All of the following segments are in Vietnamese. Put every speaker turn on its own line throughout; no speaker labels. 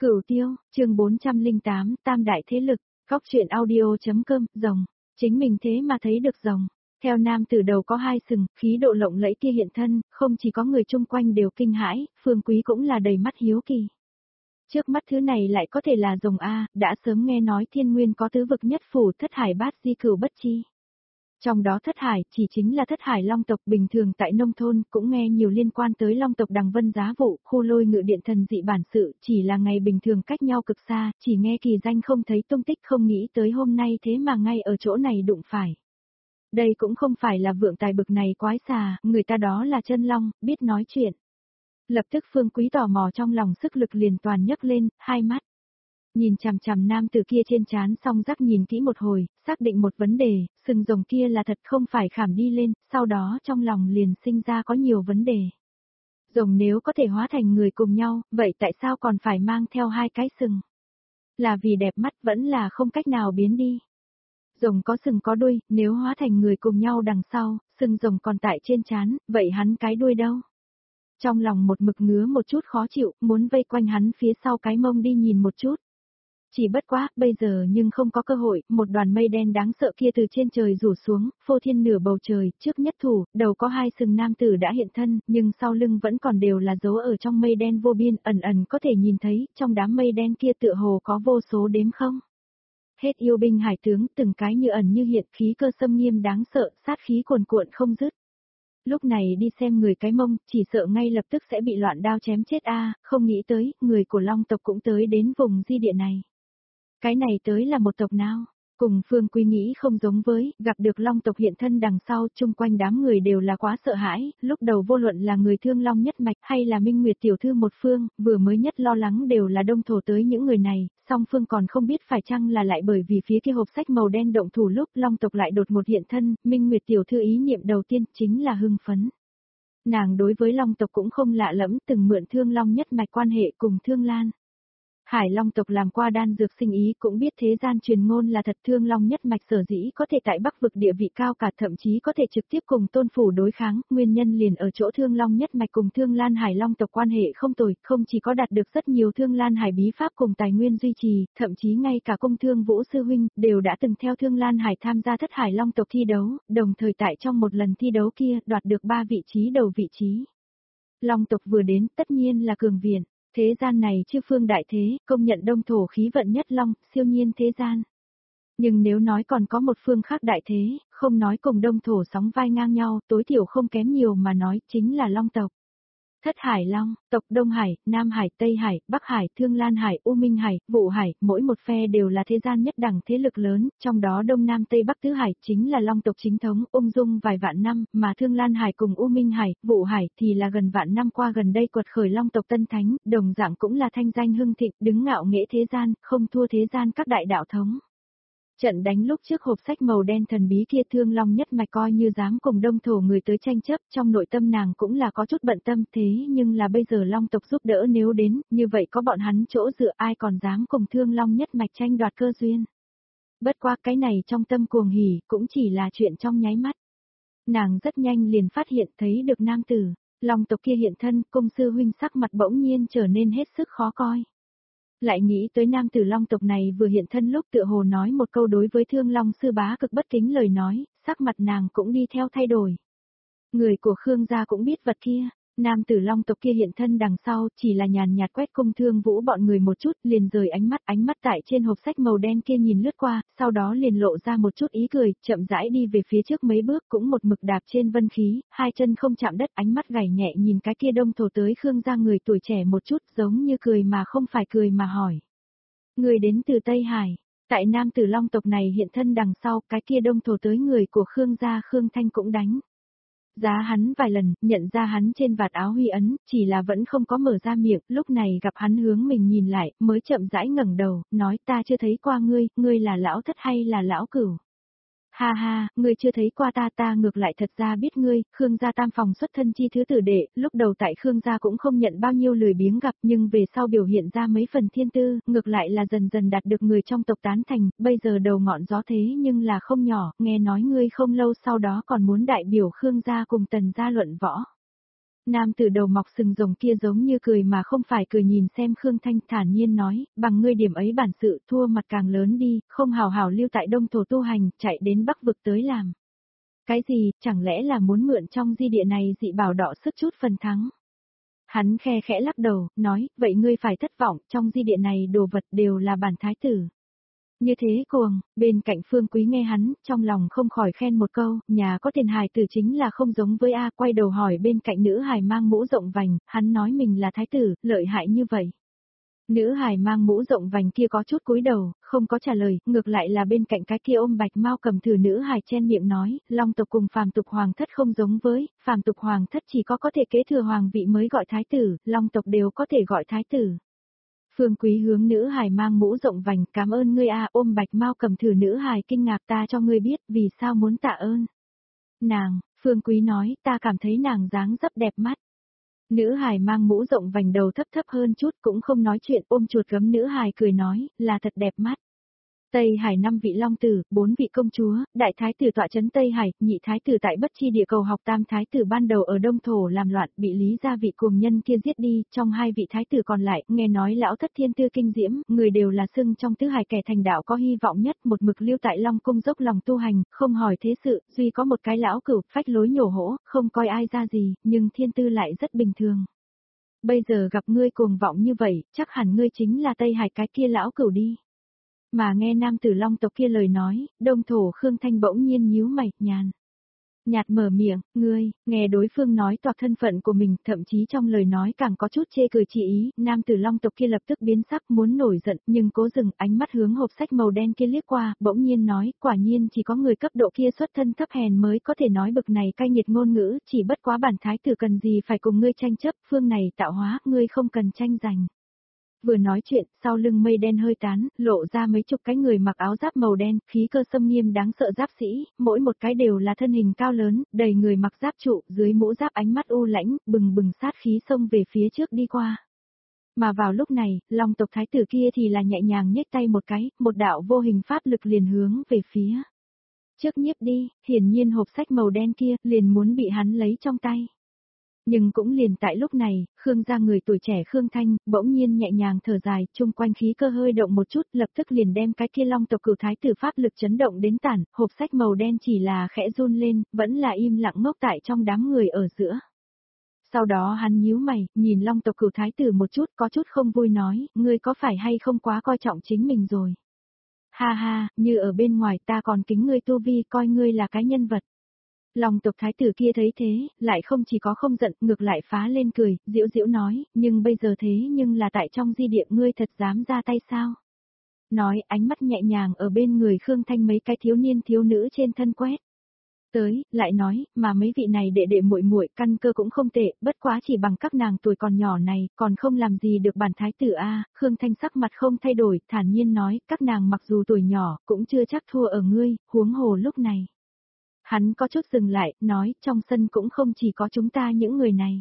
Cửu Tiêu, chương 408, Tam đại thế lực, góc truyện audio.com, rồng, chính mình thế mà thấy được rồng. Theo nam tử đầu có hai sừng, khí độ lộng lẫy kia hiện thân, không chỉ có người chung quanh đều kinh hãi, Phương Quý cũng là đầy mắt hiếu kỳ. Trước mắt thứ này lại có thể là rồng A, đã sớm nghe nói thiên nguyên có tứ vực nhất phủ thất hải bát di cửu bất chi. Trong đó thất hải chỉ chính là thất hải long tộc, bình thường tại nông thôn cũng nghe nhiều liên quan tới long tộc đằng vân giá vụ, khu lôi ngự điện thần dị bản sự, chỉ là ngày bình thường cách nhau cực xa, chỉ nghe kỳ danh không thấy tung tích, không nghĩ tới hôm nay thế mà ngay ở chỗ này đụng phải. Đây cũng không phải là vượng tài bực này quái xà, người ta đó là chân long, biết nói chuyện. Lập tức Phương Quý tò mò trong lòng, sức lực liền toàn nhấc lên, hai mắt. Nhìn chằm chằm nam tử kia trên trán, song rắc nhìn kỹ một hồi, xác định một vấn đề, sừng rồng kia là thật không phải khảm đi lên, sau đó trong lòng liền sinh ra có nhiều vấn đề. Rồng nếu có thể hóa thành người cùng nhau, vậy tại sao còn phải mang theo hai cái sừng? Là vì đẹp mắt vẫn là không cách nào biến đi. Rồng có sừng có đuôi, nếu hóa thành người cùng nhau đằng sau, sừng rồng còn tại trên trán, vậy hắn cái đuôi đâu? Trong lòng một mực ngứa một chút khó chịu, muốn vây quanh hắn phía sau cái mông đi nhìn một chút. Chỉ bất quá, bây giờ nhưng không có cơ hội, một đoàn mây đen đáng sợ kia từ trên trời rủ xuống, phô thiên nửa bầu trời, trước nhất thủ, đầu có hai sừng nam tử đã hiện thân, nhưng sau lưng vẫn còn đều là dấu ở trong mây đen vô biên, ẩn ẩn có thể nhìn thấy, trong đám mây đen kia tựa hồ có vô số đếm không. Hết yêu binh hải tướng, từng cái như ẩn như hiện, khí cơ xâm nghiêm đáng sợ, sát khí cuồn cuộn không dứt. Lúc này đi xem người cái mông, chỉ sợ ngay lập tức sẽ bị loạn đao chém chết không nghĩ tới, người của Long tộc cũng tới đến vùng di địa này. Cái này tới là một tộc nào? Cùng Phương Quý nghĩ không giống với, gặp được Long tộc hiện thân đằng sau, chung quanh đám người đều là quá sợ hãi, lúc đầu vô luận là người Thương Long nhất mạch hay là Minh Nguyệt tiểu thư một phương, vừa mới nhất lo lắng đều là đông thổ tới những người này, song phương còn không biết phải chăng là lại bởi vì phía kia hộp sách màu đen động thủ lúc Long tộc lại đột ngột hiện thân, Minh Nguyệt tiểu thư ý niệm đầu tiên chính là hưng phấn. Nàng đối với Long tộc cũng không lạ lẫm, từng mượn Thương Long nhất mạch quan hệ cùng Thương Lan. Hải Long tộc làm qua đan dược sinh ý, cũng biết thế gian truyền ngôn là thật. Thương Long nhất mạch sở dĩ có thể tại Bắc vực địa vị cao cả, thậm chí có thể trực tiếp cùng Tôn phủ đối kháng, nguyên nhân liền ở chỗ Thương Long nhất mạch cùng Thương Lan Hải Long tộc quan hệ không tồi, không chỉ có đạt được rất nhiều Thương Lan Hải bí pháp cùng tài nguyên duy trì, thậm chí ngay cả Công Thương Vũ sư huynh đều đã từng theo Thương Lan Hải tham gia thất Hải Long tộc thi đấu, đồng thời tại trong một lần thi đấu kia đoạt được 3 vị trí đầu vị trí. Long tộc vừa đến tất nhiên là cường viện. Thế gian này chư phương đại thế, công nhận đông thổ khí vận nhất long, siêu nhiên thế gian. Nhưng nếu nói còn có một phương khác đại thế, không nói cùng đông thổ sóng vai ngang nhau, tối thiểu không kém nhiều mà nói, chính là long tộc. Thất Hải Long, tộc Đông Hải, Nam Hải, Tây Hải, Bắc Hải, Thương Lan Hải, U Minh Hải, Vụ Hải, mỗi một phe đều là thế gian nhất đẳng thế lực lớn, trong đó Đông Nam Tây Bắc Tứ Hải chính là Long tộc chính thống, ung dung vài vạn năm, mà Thương Lan Hải cùng U Minh Hải, Vụ Hải thì là gần vạn năm qua gần đây quật khởi Long tộc Tân Thánh, đồng dạng cũng là thanh danh hưng thịnh, đứng ngạo nghễ thế gian, không thua thế gian các đại đạo thống. Trận đánh lúc trước hộp sách màu đen thần bí kia, Thương Long nhất mạch coi như dám cùng đông thổ người tới tranh chấp, trong nội tâm nàng cũng là có chút bận tâm, thế nhưng là bây giờ Long tộc giúp đỡ nếu đến, như vậy có bọn hắn chỗ dựa, ai còn dám cùng Thương Long nhất mạch tranh đoạt cơ duyên. Bất qua cái này trong tâm cuồng hỉ, cũng chỉ là chuyện trong nháy mắt. Nàng rất nhanh liền phát hiện thấy được nam tử, Long tộc kia hiện thân, cung sư huynh sắc mặt bỗng nhiên trở nên hết sức khó coi. Lại nghĩ tới nam tử Long tộc này vừa hiện thân lúc tựa hồ nói một câu đối với Thương Long sư bá cực bất kính lời nói, sắc mặt nàng cũng đi theo thay đổi. Người của Khương gia cũng biết vật kia, nam tử Long tộc kia hiện thân đằng sau chỉ là nhàn nhạt quét Cung Thương Vũ bọn người một chút, liền rời ánh mắt tại trên hộp sách màu đen kia nhìn lướt qua, sau đó liền lộ ra một chút ý cười, chậm rãi đi về phía trước mấy bước, cũng một mực đạp trên vân khí, hai chân không chạm đất, ánh mắt gảy nhẹ nhìn cái kia đông thổ tới Khương gia người tuổi trẻ một chút, giống như cười mà không phải cười mà hỏi. Người đến từ Tây Hải. Tại nam tử Long tộc này hiện thân đằng sau, cái kia đông thổ tới người của Khương gia Khương Thanh cũng đánh giá hắn vài lần, nhận ra hắn trên vạt áo huy ấn, chỉ là vẫn không có mở ra miệng, lúc này gặp hắn hướng mình nhìn lại, mới chậm rãi ngẩng đầu, nói ta chưa thấy qua ngươi là lão thất hay là lão cửu? Ha ha, ngươi chưa thấy qua ta ngược lại thật ra biết ngươi, Khương gia tam phòng xuất thân chi thứ tử đệ, lúc đầu tại Khương gia cũng không nhận bao nhiêu lười biếng gặp, nhưng về sau biểu hiện ra mấy phần thiên tư, ngược lại là dần dần đạt được người trong tộc tán thành, bây giờ đầu ngọn gió thế nhưng là không nhỏ, nghe nói ngươi không lâu sau đó còn muốn đại biểu Khương gia cùng Tần gia luận võ. Nam tử đầu mọc sừng rồng kia giống như cười mà không phải cười nhìn xem Khương Thanh thản nhiên nói, bằng ngươi điểm ấy bản sự thua mặt càng lớn đi, không hào hào lưu tại đông thổ tu hành, chạy đến bắc vực tới làm. Cái gì, chẳng lẽ là muốn mượn trong di địa này dị bảo đỏ sức chút phần thắng? Hắn khe khẽ lắc đầu, nói, vậy ngươi phải thất vọng, trong di địa này đồ vật đều là bản thái tử. Như thế cuồng, bên cạnh Phương Quý nghe hắn, trong lòng không khỏi khen một câu, nhà có tiền hài tử chính là không giống với A, quay đầu hỏi bên cạnh nữ hài mang mũ rộng vành, hắn nói mình là thái tử, lợi hại như vậy. Nữ hài mang mũ rộng vành kia có chút cúi đầu, không có trả lời, ngược lại là bên cạnh cái kia ôm bạch mau cầm thử nữ hài chen miệng nói, long tộc cùng phàm tục hoàng thất không giống với, phàm tục hoàng thất chỉ có thể kế thừa hoàng vị mới gọi thái tử, long tộc đều có thể gọi thái tử. Phương Quý hướng nữ hài mang mũ rộng vành, cảm ơn ngươi a, ôm bạch mau cầm thử nữ hài kinh ngạc, ta cho ngươi biết vì sao muốn tạ ơn. Nàng, Phương Quý nói, ta cảm thấy nàng dáng dấp đẹp mắt. Nữ hài mang mũ rộng vành đầu thấp thấp hơn chút cũng không nói chuyện, ôm chuột gấm nữ hài cười nói, là thật đẹp mắt. Tây Hải 5 vị long tử, 4 vị công chúa, đại thái tử tọa trấn Tây Hải, nhị thái tử tại Bất Chi địa cầu học, tam thái tử ban đầu ở Đông Thổ làm loạn, bị Lý gia vị cuồng nhân kia giết đi, trong hai vị thái tử còn lại, nghe nói lão thất thiên tư kinh diễm, người đều là xưng trong tứ hải kẻ thành đạo có hy vọng nhất, một mực lưu tại Long cung dốc lòng tu hành, không hỏi thế sự, duy có một cái lão cửu, phách lối nhổ hỗ, không coi ai ra gì, nhưng thiên tư lại rất bình thường. Bây giờ gặp ngươi cuồng vọng như vậy, chắc hẳn ngươi chính là Tây Hải cái kia lão cửu đi. Mà nghe nam tử long tộc kia lời nói, đông thổ Khương Thanh bỗng nhiên nhíu mày, nhạt mở miệng, ngươi, nghe đối phương nói toạc thân phận của mình, thậm chí trong lời nói càng có chút chê cười chỉ ý, nam tử long tộc kia lập tức biến sắc muốn nổi giận, nhưng cố dừng ánh mắt hướng hộp sách màu đen kia liếc qua, bỗng nhiên nói, quả nhiên chỉ có người cấp độ kia xuất thân thấp hèn mới có thể nói bực này cay nghiệt ngôn ngữ, chỉ bất quá bản thái tử cần gì phải cùng ngươi tranh chấp, phương này tạo hóa, ngươi không cần tranh giành. Vừa nói chuyện, sau lưng mây đen hơi tán, lộ ra mấy chục cái người mặc áo giáp màu đen, khí cơ xâm nghiêm đáng sợ giáp sĩ, mỗi một cái đều là thân hình cao lớn, đầy người mặc giáp trụ, dưới mũ giáp ánh mắt u lãnh, bừng bừng sát khí xông về phía trước đi qua. Mà vào lúc này, long tộc thái tử kia thì là nhẹ nhàng nhếch tay một cái, một đạo vô hình pháp lực liền hướng về phía trước nhiếp đi, hiển nhiên hộp sách màu đen kia liền muốn bị hắn lấy trong tay. Nhưng cũng liền tại lúc này, Khương gia người tuổi trẻ Khương Thanh, bỗng nhiên nhẹ nhàng thở dài, chung quanh khí cơ hơi động một chút, lập tức liền đem cái kia long tộc cửu thái tử pháp lực chấn động đến tản, hộp sách màu đen chỉ là khẽ run lên, vẫn là im lặng ngốc tại trong đám người ở giữa. Sau đó hắn nhíu mày, nhìn long tộc cửu thái tử một chút, có chút không vui nói, ngươi có phải hay không quá coi trọng chính mình rồi. Ha ha, như ở bên ngoài ta còn kính ngươi tu vi, coi ngươi là cái nhân vật. Long tộc thái tử kia thấy thế, lại không chỉ có không giận, ngược lại phá lên cười, giễu giễu nói, nhưng bây giờ thế nhưng là tại trong di địa ngươi thật dám ra tay sao? Nói, ánh mắt nhẹ nhàng ở bên người Khương Thanh mấy cái thiếu niên thiếu nữ trên thân quét. Tới, lại nói, mà mấy vị này đệ đệ muội muội căn cơ cũng không tệ, bất quá chỉ bằng các nàng tuổi còn nhỏ này, còn không làm gì được bản thái tử a. Khương Thanh sắc mặt không thay đổi, thản nhiên nói, các nàng mặc dù tuổi nhỏ, cũng chưa chắc thua ở ngươi, huống hồ lúc này. Hắn có chút dừng lại, nói, trong sân cũng không chỉ có chúng ta những người này.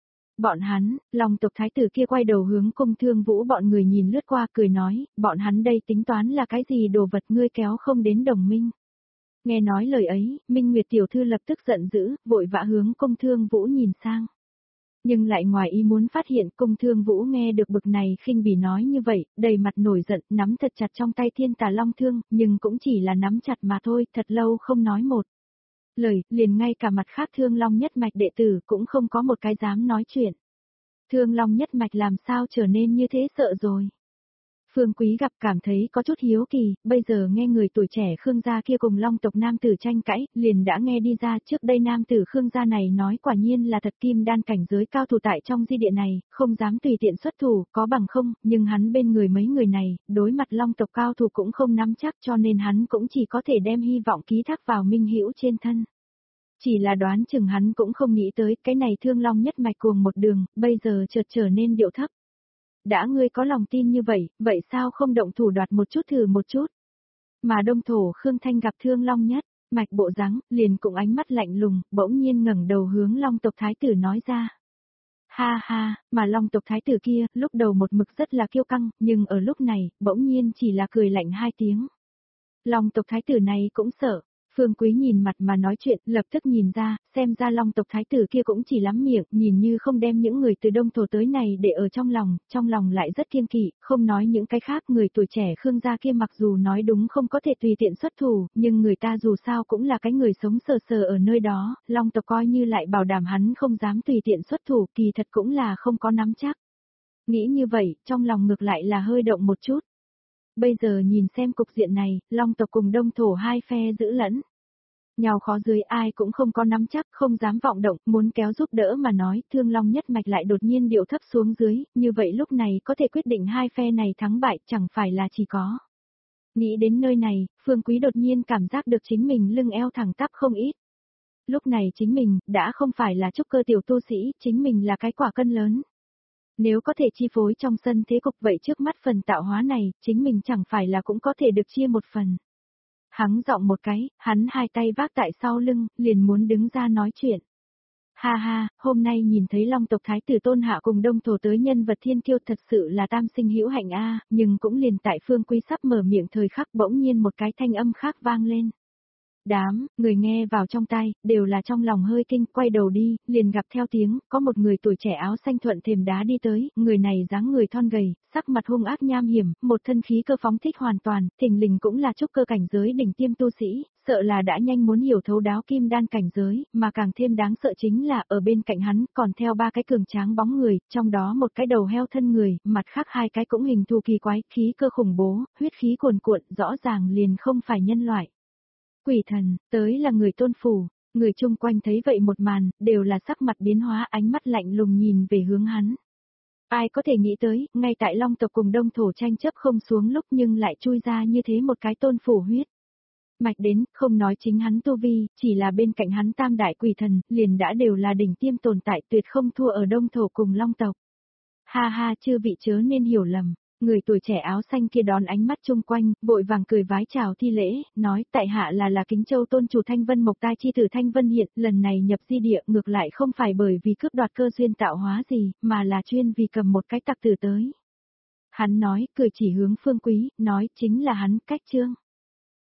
Bọn hắn, long tộc thái tử kia quay đầu hướng Cung Thương Vũ bọn người nhìn lướt qua cười nói, bọn hắn đây tính toán là cái gì đồ vật ngươi kéo không đến đồng minh. Nghe nói lời ấy, Minh Nguyệt tiểu thư lập tức giận dữ, vội vã hướng Cung Thương Vũ nhìn sang. Nhưng lại ngoài ý muốn phát hiện Cung Thương Vũ nghe được bực này khinh bỉ nói như vậy, đầy mặt nổi giận, nắm thật chặt trong tay Thiên Tà Long Thương, nhưng cũng chỉ là nắm chặt mà thôi, thật lâu không nói một lời, liền ngay cả mặt khác Thương Long nhất mạch đệ tử cũng không có một cái dám nói chuyện. Thương Long nhất mạch làm sao trở nên như thế sợ rồi. Phương Quý gặp cảm thấy có chút hiếu kỳ, bây giờ nghe người tuổi trẻ Khương gia kia cùng Long tộc nam tử tranh cãi, liền đã nghe đi ra trước đây nam tử Khương gia này nói quả nhiên là thật kim đan cảnh giới cao thủ tại trong di địa này, không dám tùy tiện xuất thủ, có bằng không, nhưng hắn bên người mấy người này, đối mặt Long tộc cao thủ cũng không nắm chắc cho nên hắn cũng chỉ có thể đem hy vọng ký thác vào Minh Hữu trên thân. Chỉ là đoán chừng hắn cũng không nghĩ tới cái này Thương Long nhất mạch cuồng một đường, bây giờ chợt trở nên điệu thấp. Đã ngươi có lòng tin như vậy, vậy sao không động thủ đoạt một chút thử một chút? Mà Đông Thổ Khương Thanh gặp Thương Long nhất mạch bộ dáng, liền cùng ánh mắt lạnh lùng, bỗng nhiên ngẩng đầu hướng Long tộc thái tử nói ra. Ha ha, mà Long tộc thái tử kia, lúc đầu một mực rất là kiêu căng, nhưng ở lúc này, bỗng nhiên chỉ là cười lạnh hai tiếng. Long tộc thái tử này cũng sợ. Phương Quý nhìn mặt mà nói chuyện, lập tức nhìn ra, xem ra Long tộc thái tử kia cũng chỉ lắm miệng, nhìn như không đem những người từ Đông Thổ tới này để ở trong lòng lại rất kiêng kỵ, không nói những cái khác, người tuổi trẻ Khương gia kia mặc dù nói đúng không có thể tùy tiện xuất thủ, nhưng người ta dù sao cũng là cái người sống sờ sờ ở nơi đó, Long tộc coi như lại bảo đảm hắn không dám tùy tiện xuất thủ, kỳ thật cũng là không có nắm chắc. Nghĩ như vậy, trong lòng ngược lại là hơi động một chút. Bây giờ nhìn xem cục diện này, Long tộc cùng Đông Thổ hai phe giữ lẫn. Nhào khó dưới ai cũng không có nắm chắc, không dám vọng động, muốn kéo giúp đỡ mà nói, Thương Long nhất mạch lại đột nhiên điệu thấp xuống dưới, như vậy lúc này có thể quyết định hai phe này thắng bại chẳng phải là chỉ có. Nghĩ đến nơi này, Phương Quý đột nhiên cảm giác được chính mình lưng eo thẳng tắp không ít. Lúc này chính mình, đã không phải là trúc cơ tiểu tu sĩ, chính mình là cái quả cân lớn. Nếu có thể chi phối trong sân thế cục vậy trước mắt phần tạo hóa này, chính mình chẳng phải là cũng có thể được chia một phần. Hắn giọng một cái, hắn hai tay vác tại sau lưng, liền muốn đứng ra nói chuyện. Ha ha, hôm nay nhìn thấy Long tộc thái tử Tôn Hạ cùng Đông Thổ tới nhân vật thiên kiêu thật sự là tam sinh hữu hạnh a, nhưng cũng liền tại Phương Quý sắp mở miệng thời khắc bỗng nhiên một cái thanh âm khác vang lên. Đám, người nghe vào trong tai, đều là trong lòng hơi kinh, quay đầu đi, liền gặp theo tiếng, có một người tuổi trẻ áo xanh thuận thềm đá đi tới, người này dáng người thon gầy, sắc mặt hung ác nham hiểm, một thân khí cơ phóng thích hoàn toàn, thình lình cũng là trúc cơ cảnh giới đỉnh tiêm tu sĩ, sợ là đã nhanh muốn hiểu thấu đáo kim đan cảnh giới, mà càng thêm đáng sợ chính là ở bên cạnh hắn còn theo ba cái cường tráng bóng người, trong đó một cái đầu heo thân người, mặt khác hai cái cũng hình thù kỳ quái, khí cơ khủng bố, huyết khí cuồn cuộn, rõ ràng liền không phải nhân loại. Quỷ thần, tới là người Tôn phủ, người chung quanh thấy vậy một màn, đều là sắc mặt biến hóa, ánh mắt lạnh lùng nhìn về hướng hắn. Ai có thể nghĩ tới, ngay tại Long tộc cùng Đông Thổ tranh chấp không xuống lúc nhưng lại chui ra như thế một cái Tôn phủ huyết. Mạch đến, không nói chính hắn tu vi, chỉ là bên cạnh hắn tam đại quỷ thần, liền đã đều là đỉnh tiêm tồn tại tuyệt không thua ở Đông Thổ cùng Long tộc. Ha ha, chư vị chớ nên hiểu lầm. Người tuổi trẻ áo xanh kia đón ánh mắt chung quanh, vội vàng cười vái chào thi lễ, nói tại hạ là Kính Châu tôn chủ Thanh Vân Mộc Tai chi tử Thanh Vân hiện, lần này nhập di địa ngược lại không phải bởi vì cướp đoạt cơ duyên tạo hóa gì, mà là chuyên vì cầm một cái tặc tử tới. Hắn nói, cười chỉ hướng Phương Quý, nói chính là hắn, Cách Trương.